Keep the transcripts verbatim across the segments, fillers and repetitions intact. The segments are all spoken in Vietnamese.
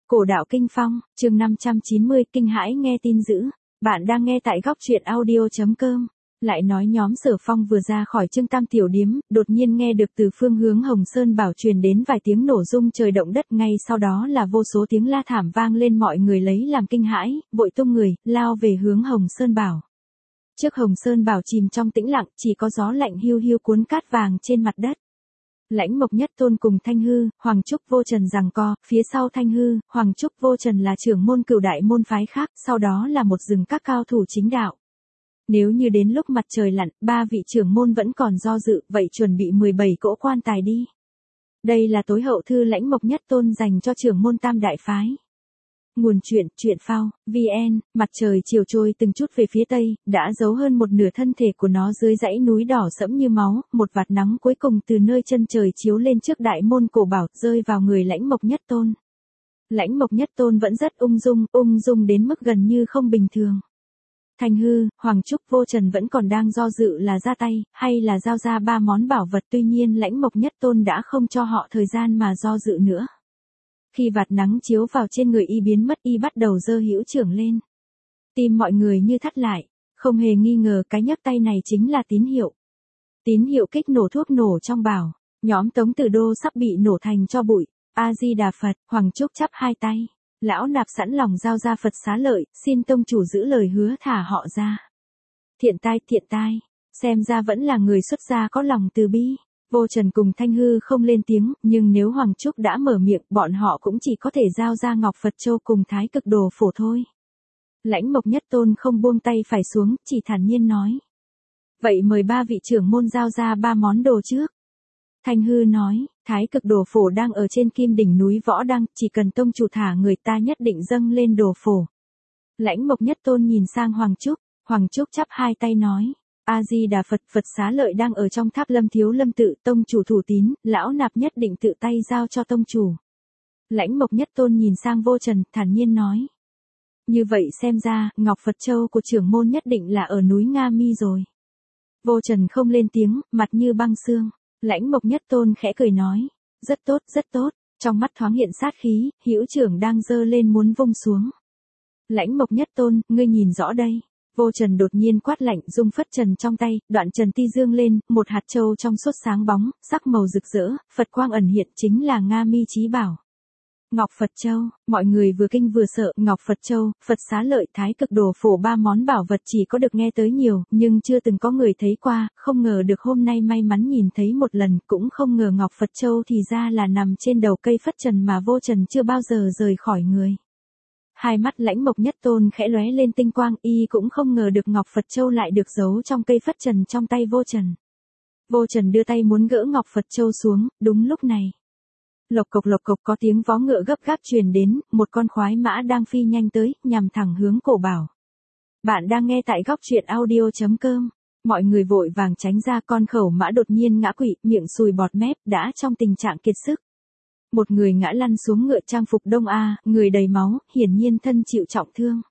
Cổ đạo kinh phong, chương năm trăm chín mươi, kinh hãi nghe tin dữ. Bạn đang nghe tại góc truyện audio chấm com. Lại nói nhóm Sở Phong vừa ra khỏi Trương Tam tiểu điếm, đột nhiên nghe được từ phương hướng Hồng Sơn Bảo truyền đến vài tiếng nổ rung trời động đất, ngay sau đó là vô số tiếng la thảm vang lên, mọi người lấy làm kinh hãi, vội tung người, lao về hướng Hồng Sơn Bảo. Trước Hồng Sơn Bảo chìm trong tĩnh lặng, chỉ có gió lạnh hiu hiu cuốn cát vàng trên mặt đất. Lãnh Mộc Nhất Tôn cùng Thanh Hư, Hoàng Trúc Vô Trần giằng co, phía sau Thanh Hư, Hoàng Trúc Vô Trần là trưởng môn cửu đại môn phái khác, sau đó là một rừng các cao thủ chính đạo. Nếu như đến lúc mặt trời lặn, ba vị trưởng môn vẫn còn do dự, vậy chuẩn bị mười bảy cỗ quan tài đi. Đây là tối hậu thư Lãnh Mộc Nhất Tôn dành cho trưởng môn tam đại phái. Nguồn truyện, truyện phao, vn, mặt trời chiều trôi từng chút về phía tây, đã giấu hơn một nửa thân thể của nó dưới dãy núi đỏ sẫm như máu, một vạt nắng cuối cùng từ nơi chân trời chiếu lên trước đại môn cổ bảo, rơi vào người Lãnh Mộc Nhất Tôn. Lãnh Mộc Nhất Tôn vẫn rất ung dung, ung dung đến mức gần như không bình thường. Thanh Hư, Hoàng Trúc Vô Trần vẫn còn đang do dự là ra tay, hay là giao ra ba món bảo vật, tuy nhiên Lãnh Mộc Nhất Tôn đã không cho họ thời gian mà do dự nữa. Khi vạt nắng chiếu vào trên người y biến mất, y bắt đầu giơ hữu trưởng lên. Tim mọi người như thắt lại, không hề nghi ngờ cái nhấc tay này chính là tín hiệu. Tín hiệu kích nổ thuốc nổ trong bảo, nhóm Tống Tử Đô sắp bị nổ thành tro bụi. A-di-đà Phật, Hoàng Trúc chắp hai tay, lão nạp sẵn lòng giao ra Phật xá lợi, xin tông chủ giữ lời hứa thả họ ra. Thiện tai, thiện tai, xem ra vẫn là người xuất gia có lòng từ bi. Vô Trần cùng Thanh Hư không lên tiếng, nhưng nếu Hoàng Trúc đã mở miệng, bọn họ cũng chỉ có thể giao ra Ngọc Phật Châu cùng Thái Cực Đồ Phổ thôi. Lãnh Mộc Nhất Tôn không buông tay phải xuống, chỉ thản nhiên nói. Vậy mời ba vị trưởng môn giao ra ba món đồ trước. Thanh Hư nói, Thái Cực Đồ Phổ đang ở trên kim đỉnh núi Võ Đăng, chỉ cần tông chủ thả người ta nhất định dâng lên đồ phổ. Lãnh Mộc Nhất Tôn nhìn sang Hoàng Trúc, Hoàng Trúc chắp hai tay nói. A-di-đà Phật, Phật xá lợi đang ở trong tháp Lâm Thiếu Lâm tự, tông chủ thủ tín, lão nạp nhất định tự tay giao cho tông chủ. Lãnh Mộc Nhất Tôn nhìn sang Vô Trần, thản nhiên nói. Như vậy xem ra, Ngọc Phật Châu của trưởng môn nhất định là ở núi Nga Mi rồi. Vô Trần không lên tiếng, mặt như băng xương. Lãnh Mộc Nhất Tôn khẽ cười nói. Rất tốt, rất tốt, trong mắt thoáng hiện sát khí, hữu trưởng đang giơ lên muốn vung xuống. Lãnh Mộc Nhất Tôn, ngươi nhìn rõ đây. Vô Trần đột nhiên quát lạnh, dung phất trần trong tay, đoạn trần ti dương lên, một hạt châu trong suốt sáng bóng, sắc màu rực rỡ, Phật quang ẩn hiện, chính là Nga Mi chí bảo. Ngọc Phật Châu, mọi người vừa kinh vừa sợ, Ngọc Phật Châu, Phật xá lợi, Thái Cực Đồ Phổ, ba món bảo vật chỉ có được nghe tới nhiều, nhưng chưa từng có người thấy qua, không ngờ được hôm nay may mắn nhìn thấy một lần, cũng không ngờ Ngọc Phật Châu thì ra là nằm trên đầu cây phất trần mà Vô Trần chưa bao giờ rời khỏi người. Hai mắt Lãnh Mộc Nhất Tôn khẽ lóe lên tinh quang, y cũng không ngờ được Ngọc Phật Châu lại được giấu trong cây phất trần trong tay Vô Trần. Vô Trần đưa tay muốn gỡ Ngọc Phật Châu xuống, đúng lúc này. Lộc cộc lộc cộc có tiếng vó ngựa gấp gáp truyền đến, một con khoái mã đang phi nhanh tới, nhằm thẳng hướng cổ bảo. Bạn đang nghe tại góc truyện audio chấm com. Mọi người vội vàng tránh ra, con khẩu mã đột nhiên ngã quỵ, miệng sùi bọt mép, đã trong tình trạng kiệt sức. Một người ngã lăn xuống ngựa trang phục Đông A, người đầy máu, hiển nhiên thân chịu trọng thương.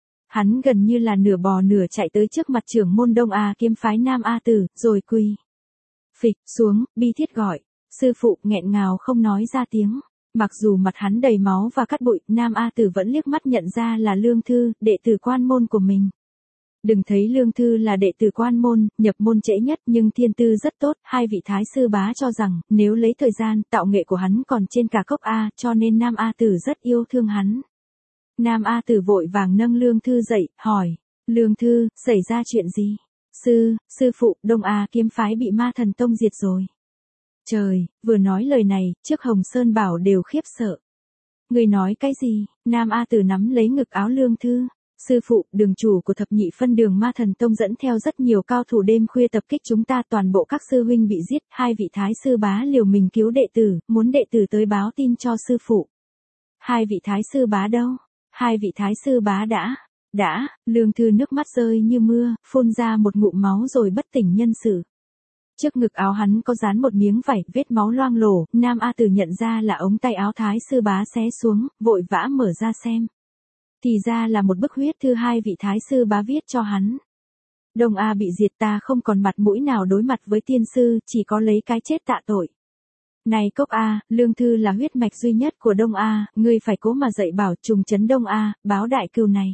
Hắn gần như là nửa bò nửa chạy tới trước mặt trưởng môn Đông A kiếm phái Nam A Tử, rồi quỳ. Phịch xuống, bi thiết gọi. Sư phụ, nghẹn ngào không nói ra tiếng. Mặc dù mặt hắn đầy máu và cát bụi, Nam A Tử vẫn liếc mắt nhận ra là Lương Thư, đệ tử quan môn của mình. Đừng thấy Lương Thư là đệ tử quan môn, nhập môn trễ nhất, nhưng thiên tư rất tốt, hai vị thái sư bá cho rằng, nếu lấy thời gian, tạo nghệ của hắn còn trên cả cốc A, cho nên Nam A Tử rất yêu thương hắn. Nam A Tử vội vàng nâng Lương Thư dậy, hỏi, Lương Thư, xảy ra chuyện gì? Sư, sư phụ, Đông A kiếm phái bị Ma Thần Tông diệt rồi. Trời, vừa nói lời này, trước Hồng Sơn Bảo đều khiếp sợ. Người nói cái gì? Nam A Tử nắm lấy ngực áo Lương Thư. Sư phụ, đường chủ của thập nhị phân đường Ma Thần Tông dẫn theo rất nhiều cao thủ đêm khuya tập kích chúng ta, toàn bộ các sư huynh bị giết, hai vị thái sư bá liều mình cứu đệ tử, muốn đệ tử tới báo tin cho sư phụ. Hai vị thái sư bá đâu? Hai vị thái sư bá đã, đã, Lương Thư nước mắt rơi như mưa, phun ra một ngụm máu rồi bất tỉnh nhân sự. Trước ngực áo hắn có dán một miếng vải, vết máu loang lổ, Nam A Tử nhận ra là ống tay áo thái sư bá xé xuống, vội vã mở ra xem. Thì ra là một bức huyết thư hai vị thái sư bá viết cho hắn. Đông A bị diệt, ta không còn mặt mũi nào đối mặt với tiên sư, chỉ có lấy cái chết tạ tội. Này Cốc A, Lương Thư là huyết mạch duy nhất của Đông A, ngươi phải cố mà dạy bảo trùng trấn Đông A, báo đại cừu này.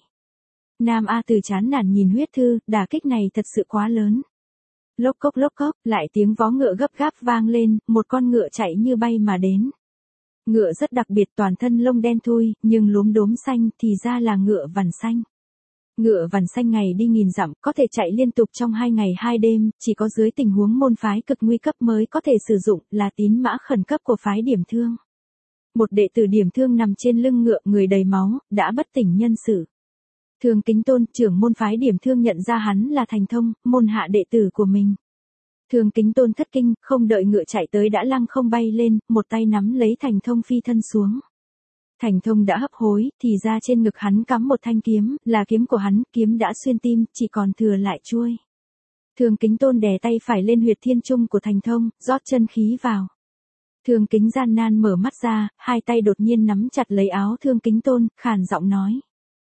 Nam A Từ chán nản nhìn huyết thư, đả kích này thật sự quá lớn. Lốc cốc lốc cốc, lại tiếng vó ngựa gấp gáp vang lên, một con ngựa chạy như bay mà đến. Ngựa rất đặc biệt, toàn thân lông đen thui, nhưng lúm đốm xanh thì ra là ngựa vằn xanh. Ngựa vằn xanh ngày đi nghìn dặm, có thể chạy liên tục trong hai ngày hai đêm, chỉ có dưới tình huống môn phái cực nguy cấp mới có thể sử dụng, là tín mã khẩn cấp của phái Điểm Thương. Một đệ tử Điểm Thương nằm trên lưng ngựa, người đầy máu, đã bất tỉnh nhân sự. Thường Kính Tôn, trưởng môn phái Điểm Thương nhận ra hắn là Thành Thông, môn hạ đệ tử của mình. Thường Kính Tôn thất kinh, không đợi ngựa chạy tới đã lăng không bay lên, một tay nắm lấy Thành Thông phi thân xuống. Thành Thông đã hấp hối, thì ra trên ngực hắn cắm một thanh kiếm, là kiếm của hắn, kiếm đã xuyên tim, chỉ còn thừa lại chuôi. Thường Kính Tôn đè tay phải lên huyệt thiên trung của Thành Thông, rót chân khí vào. Thường Kính gian nan mở mắt ra, hai tay đột nhiên nắm chặt lấy áo Thường Kính Tôn, khàn giọng nói.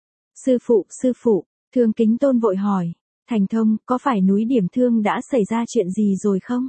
Sư phụ, sư phụ, Thường Kính Tôn vội hỏi. Thành Thông, có phải núi Điểm Thương đã xảy ra chuyện gì rồi không?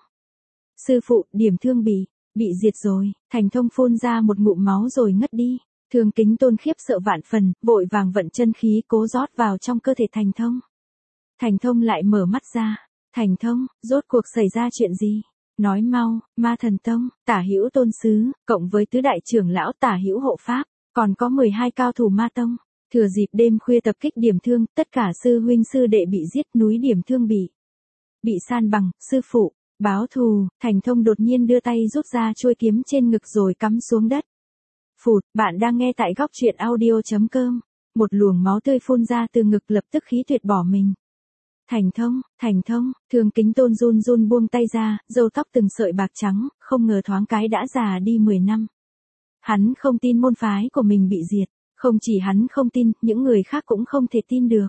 Sư phụ, Điểm Thương bị, bị diệt rồi. Thành Thông phun ra một ngụm máu rồi ngất đi. Thường Kính Tôn khiếp sợ vạn phần, vội vàng vận chân khí cố rót vào trong cơ thể Thành Thông. Thành Thông lại mở mắt ra. Thành Thông, rốt cuộc xảy ra chuyện gì? Nói mau. Ma Thần Tông, Tả Hữu Tôn Sứ, cộng với tứ đại trưởng lão Tả Hữu Hộ Pháp, còn có mười hai cao thủ Ma Tông. Thừa dịp đêm khuya tập kích Điểm Thương, tất cả sư huynh sư đệ bị giết, núi Điểm Thương bị bị san bằng. Sư phụ, báo thù. Thành Thông đột nhiên đưa tay rút ra chuôi kiếm trên ngực rồi cắm xuống đất. Phụt, bạn đang nghe tại góc truyện audio.com. Một luồng máu tươi phun ra từ ngực, lập tức khí tuyệt bỏ mình. Thành Thông, Thành Thông, Thường Kính Tôn run run buông tay ra, râu tóc từng sợi bạc trắng, không ngờ thoáng cái đã già đi mười năm. Hắn không tin môn phái của mình bị diệt. Không chỉ hắn không tin, những người khác cũng không thể tin được.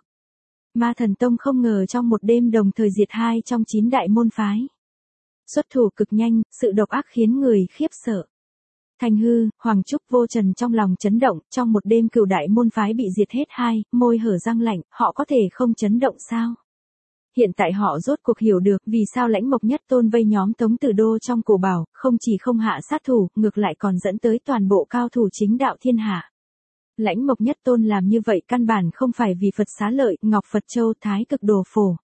Ma Thần Tông không ngờ trong một đêm đồng thời diệt hai trong chín đại môn phái. Xuất thủ cực nhanh, sự độc ác khiến người khiếp sợ. Thanh Hư, Hoàng Trúc, Vô Trần trong lòng chấn động, trong một đêm cửu đại môn phái bị diệt hết hai, môi hở răng lạnh, họ có thể không chấn động sao? Hiện tại họ rốt cuộc hiểu được vì sao Lãnh Mộc Nhất Tôn vây nhóm Tống Tử Đô trong cổ bảo, không chỉ không hạ sát thủ, ngược lại còn dẫn tới toàn bộ cao thủ chính đạo thiên hạ. Lãnh Mộc Nhất Tôn làm như vậy căn bản không phải vì Phật Xá Lợi, Ngọc Phật Châu, Thái Cực Đồ Phổ.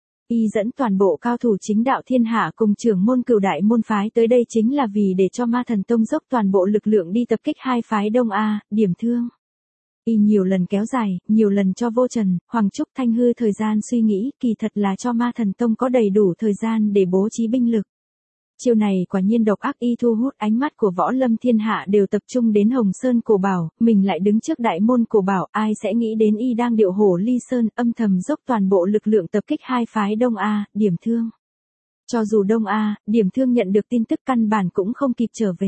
Y dẫn toàn bộ cao thủ chính đạo thiên hạ cùng trưởng môn cửu đại môn phái tới đây chính là vì để cho Ma Thần Tông dốc toàn bộ lực lượng đi tập kích hai phái Đông A, Điểm Thương. Y nhiều lần kéo dài, nhiều lần cho Vô Trần, Hoàng Trúc, Thanh Hư thời gian suy nghĩ, kỳ thật là cho Ma Thần Tông có đầy đủ thời gian để bố trí binh lực. Chiêu này quả nhiên độc ác, y thu hút ánh mắt của võ lâm thiên hạ đều tập trung đến Hồng Sơn Cổ Bảo, mình lại đứng trước đại môn Cổ Bảo, ai sẽ nghĩ đến y đang điệu hổ ly sơn, âm thầm dốc toàn bộ lực lượng tập kích hai phái Đông A, Điểm Thương. Cho dù Đông A, Điểm Thương nhận được tin tức căn bản cũng không kịp trở về.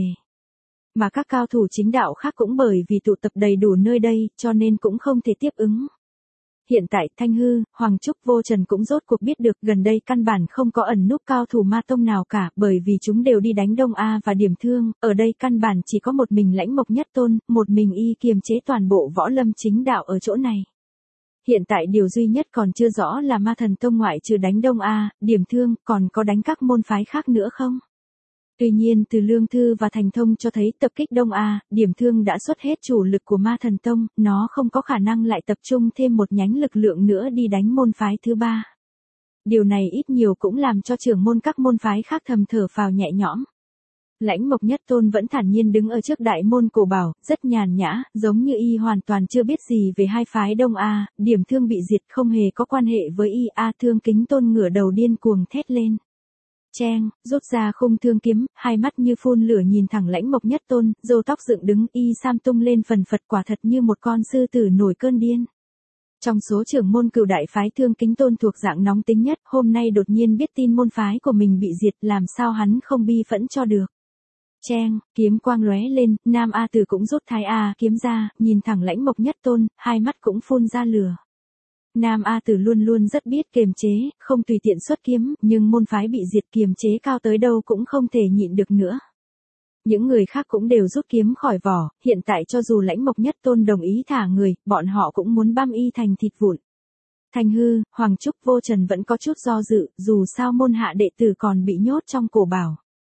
Mà các cao thủ chính đạo khác cũng bởi vì tụ tập đầy đủ nơi đây, cho nên cũng không thể tiếp ứng. Hiện tại Thanh Hư, Hoàng Trúc, Vô Trần cũng rốt cuộc biết được gần đây căn bản không có ẩn núp cao thủ Ma Tông nào cả, bởi vì chúng đều đi đánh Đông A và Điểm Thương, ở đây căn bản chỉ có một mình Lãnh Mộc Nhất Tôn, một mình y kiềm chế toàn bộ võ lâm chính đạo ở chỗ này. Hiện tại điều duy nhất còn chưa rõ là Ma Thần Tông ngoại trừ đánh Đông A, Điểm Thương, còn có đánh các môn phái khác nữa không? Tuy nhiên từ Lương Thư và Thành Thông cho thấy tập kích Đông A, Điểm Thương đã xuất hết chủ lực của Ma Thần Tông, nó không có khả năng lại tập trung thêm một nhánh lực lượng nữa đi đánh môn phái thứ ba. Điều này ít nhiều cũng làm cho trưởng môn các môn phái khác thầm thở phào nhẹ nhõm. Lãnh Mộc Nhất Tôn vẫn thản nhiên đứng ở trước đại môn Cổ Bảo, rất nhàn nhã, giống như y hoàn toàn chưa biết gì về hai phái Đông A, Điểm Thương bị diệt không hề có quan hệ với y. A Thương Kính Tôn ngửa đầu điên cuồng thét lên. Cheng, rút ra khung thương kiếm, hai mắt như phun lửa nhìn thẳng Lãnh Mộc Nhất Tôn, râu tóc dựng đứng, y sam tung lên phần phật, quả thật như một con sư tử nổi cơn điên. Trong số trưởng môn cửu đại phái Thương Kính Tôn thuộc dạng nóng tính nhất, hôm nay đột nhiên biết tin môn phái của mình bị diệt, làm sao hắn không bi phẫn cho được. Cheng, kiếm quang lóe lên, Nam A Tử cũng rút Thái A kiếm ra, nhìn thẳng Lãnh Mộc Nhất Tôn, hai mắt cũng phun ra lửa. Nam A Tử luôn luôn rất biết kiềm chế, không tùy tiện xuất kiếm, nhưng môn phái bị diệt kiềm chế cao tới đâu cũng không thể nhịn được nữa. Những người khác cũng đều rút kiếm khỏi vỏ, hiện tại cho dù Lãnh Mộc Nhất Tôn đồng ý thả người, bọn họ cũng muốn băm y thành thịt vụn. Thanh Hư, Hoàng Trúc, Vô Trần vẫn có chút do dự, dù sao môn hạ đệ tử còn bị nhốt trong Cổ Bảo.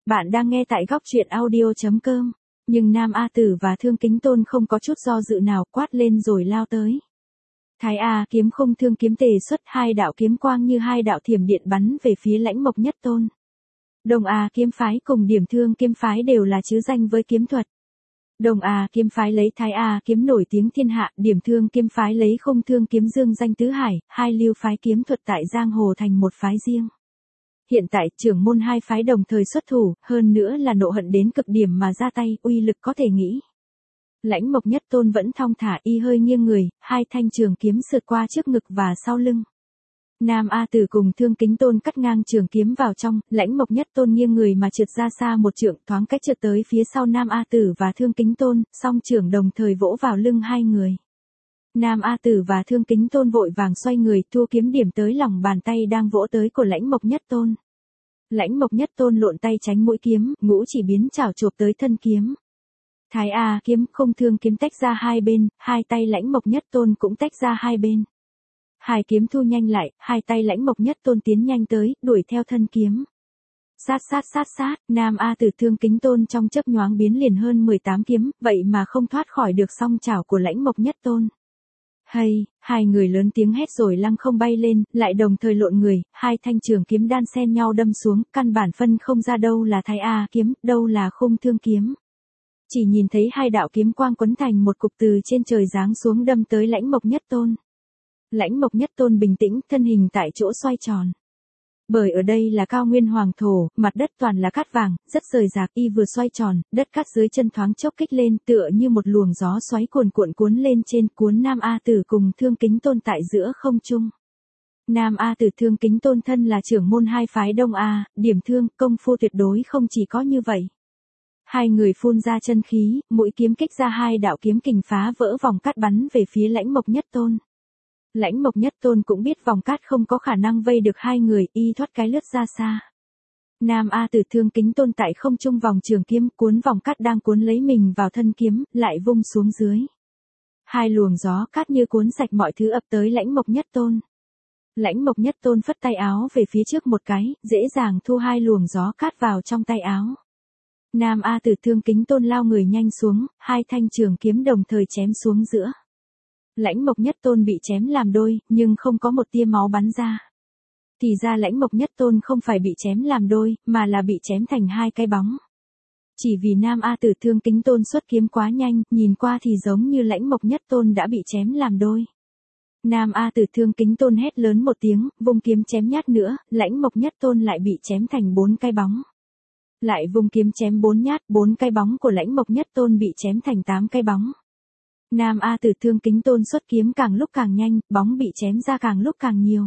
Bạn đang nghe tại góc truyện audio.com. Nhưng Nam A Tử và Thương Kính Tôn không có chút do dự nào, quát lên rồi lao tới. Thái A kiếm không thương kiếm tề xuất, hai đạo kiếm quang như hai đạo thiểm điện bắn về phía Lãnh Mộc Nhất Tôn. Đồng A kiếm phái cùng Điểm Thương kiếm phái đều là chữ danh với kiếm thuật. Đồng A kiếm phái lấy Thái A kiếm nổi tiếng thiên hạ, Điểm Thương kiếm phái lấy Không Thương kiếm dương danh tứ hải, hai lưu phái kiếm thuật tại giang hồ thành một phái riêng. Hiện tại trưởng môn hai phái đồng thời xuất thủ, hơn nữa là nộ hận đến cực điểm mà ra tay, uy lực có thể nghĩ. Lãnh Mộc Nhất Tôn vẫn thong thả, y hơi nghiêng người, hai thanh trường kiếm sượt qua trước ngực và sau lưng. Nam A Tử cùng Thương Kính Tôn cắt ngang trường kiếm vào trong, Lãnh Mộc Nhất Tôn nghiêng người mà trượt ra xa một trượng, thoáng cách trượt tới phía sau Nam A Tử và Thương Kính Tôn, song trường đồng thời vỗ vào lưng hai người. Nam A Tử và Thương Kính Tôn vội vàng xoay người, thu kiếm điểm tới lòng bàn tay đang vỗ tới của Lãnh Mộc Nhất Tôn. Lãnh Mộc Nhất Tôn lộn tay tránh mũi kiếm, ngũ chỉ biến chảo chộp tới thân kiếm. Thái A kiếm, Không Thương kiếm tách ra hai bên, hai tay Lãnh Mộc Nhất Tôn cũng tách ra hai bên. Hai kiếm thu nhanh lại, hai tay Lãnh Mộc Nhất Tôn tiến nhanh tới, đuổi theo thân kiếm. Sát sát sát sát, Nam A Tử Thương Kính Tôn trong chớp nhoáng biến liền hơn mười tám kiếm, vậy mà không thoát khỏi được song chảo của Lãnh Mộc Nhất Tôn. Hay, hai người lớn tiếng hét rồi lăng không bay lên, lại đồng thời lộn người, hai thanh trường kiếm đan xen nhau đâm xuống, căn bản phân không ra đâu là Thái A kiếm, đâu là Không Thương kiếm. Chỉ nhìn thấy hai đạo kiếm quang quấn thành một cục từ trên trời giáng xuống đâm tới Lãnh Mộc Nhất Tôn. Lãnh Mộc Nhất Tôn bình tĩnh, thân hình tại chỗ xoay tròn. Bởi ở đây là cao nguyên hoàng thổ, mặt đất toàn là cát vàng, rất rời rạc, y vừa xoay tròn, đất cát dưới chân thoáng chốc kích lên, tựa như một luồng gió xoáy cuồn cuộn cuốn lên trên, cuốn Nam A Tử cùng Thương Kính Tôn tại giữa không trung. Nam A Tử Thương Kính Tôn thân là trưởng môn hai phái Đông A, Điểm Thương, công phu tuyệt đối không chỉ có như vậy. Hai người phun ra chân khí, mũi kiếm kích ra hai đạo kiếm kình phá vỡ vòng cát bắn về phía Lãnh Mộc Nhất Tôn. Lãnh Mộc Nhất Tôn cũng biết vòng cát không có khả năng vây được hai người, y thoát cái lướt ra xa. Nam A Tử Thương Kính Tôn tại không trung vòng trường kiếm, cuốn vòng cát đang cuốn lấy mình vào thân kiếm, lại vung xuống dưới. Hai luồng gió cát như cuốn sạch mọi thứ ập tới Lãnh Mộc Nhất Tôn. Lãnh Mộc Nhất Tôn phất tay áo về phía trước một cái, dễ dàng thu hai luồng gió cát vào trong tay áo. Nam A Tử Thương Kính Tôn lao người nhanh xuống, hai thanh trường kiếm đồng thời chém xuống giữa. Lãnh Mộc Nhất Tôn bị chém làm đôi, nhưng không có một tia máu bắn ra. Thì ra Lãnh Mộc Nhất Tôn không phải bị chém làm đôi, mà là bị chém thành hai cái bóng. Chỉ vì Nam A Tử Thương Kính Tôn xuất kiếm quá nhanh, nhìn qua thì giống như Lãnh Mộc Nhất Tôn đã bị chém làm đôi. Nam A Tử Thương Kính Tôn hét lớn một tiếng, vung kiếm chém nhát nữa, Lãnh Mộc Nhất Tôn lại bị chém thành bốn cái bóng. Lại vung kiếm chém bốn nhát, bốn cái bóng của Lãnh Mộc Nhất Tôn bị chém thành tám cái bóng. Nam A Tử Thương Kính Tôn xuất kiếm càng lúc càng nhanh, bóng bị chém ra càng lúc càng nhiều.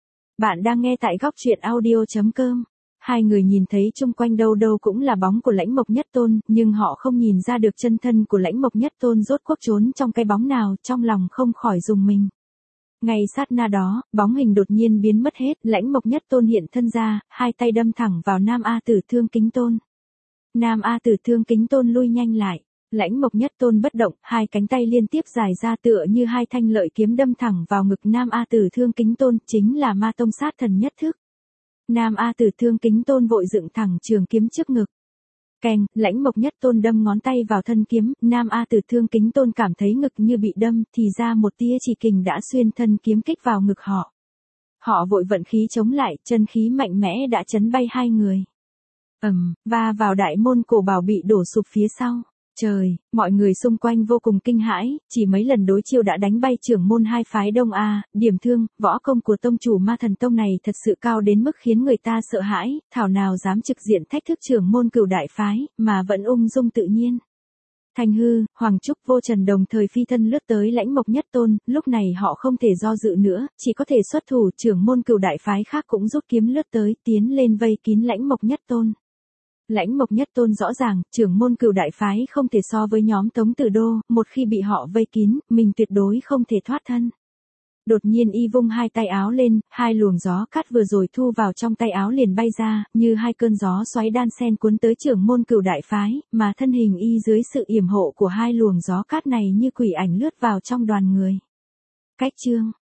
Bạn đang nghe tại góc truyện audio.com. Hai người nhìn thấy chung quanh đâu đâu cũng là bóng của Lãnh Mộc Nhất Tôn, nhưng họ không nhìn ra được chân thân của Lãnh Mộc Nhất Tôn rốt cuộc trốn trong cái bóng nào, trong lòng không khỏi rùng mình. Ngay sát na đó, bóng hình đột nhiên biến mất hết, Lãnh Mộc Nhất Tôn hiện thân ra, hai tay đâm thẳng vào Nam A Tử Thương Kính Tôn. Nam A Tử Thương Kính Tôn lui nhanh lại. Lãnh Mộc Nhất Tôn bất động, hai cánh tay liên tiếp dài ra tựa như hai thanh lợi kiếm đâm thẳng vào ngực Nam A Tử Thương Kính Tôn, chính là Ma Tông sát thần nhất thức. Nam A Tử Thương Kính Tôn vội dựng thẳng trường kiếm trước ngực. Keng, Lãnh Mộc Nhất Tôn đâm ngón tay vào thân kiếm, Nam A Tử Thương Kính Tôn cảm thấy ngực như bị đâm, thì ra một tia chỉ kình đã xuyên thân kiếm kích vào ngực họ. Họ vội vận khí chống lại, chân khí mạnh mẽ đã chấn bay hai người. Ầm, um, và vào đại môn cổ bảo bị đổ sụp phía sau. Trời, mọi người xung quanh vô cùng kinh hãi, chỉ mấy lần đối chiêu đã đánh bay trưởng môn hai phái Đông A, Điểm Thương, võ công của tông chủ Ma Thần Tông này thật sự cao đến mức khiến người ta sợ hãi, thảo nào dám trực diện thách thức trưởng môn Cửu đại phái, mà vẫn ung dung tự nhiên. Thanh Hư, Hoàng Trúc, Vô Trần đồng thời phi thân lướt tới Lãnh Mộc Nhất Tôn, lúc này họ không thể do dự nữa, chỉ có thể xuất thủ, trưởng môn Cửu đại phái khác cũng rút kiếm lướt tới, tiến lên vây kín Lãnh Mộc Nhất Tôn. Lãnh Mộc Nhất Tôn rõ ràng, trưởng môn Cửu đại phái không thể so với nhóm Tống Tử Đô, một khi bị họ vây kín, mình tuyệt đối không thể thoát thân. Đột nhiên y vung hai tay áo lên, hai luồng gió cát vừa rồi thu vào trong tay áo liền bay ra, như hai cơn gió xoáy đan xen cuốn tới trưởng môn Cửu đại phái, mà thân hình y dưới sự yểm hộ của hai luồng gió cát này như quỷ ảnh lướt vào trong đoàn người. Cách chương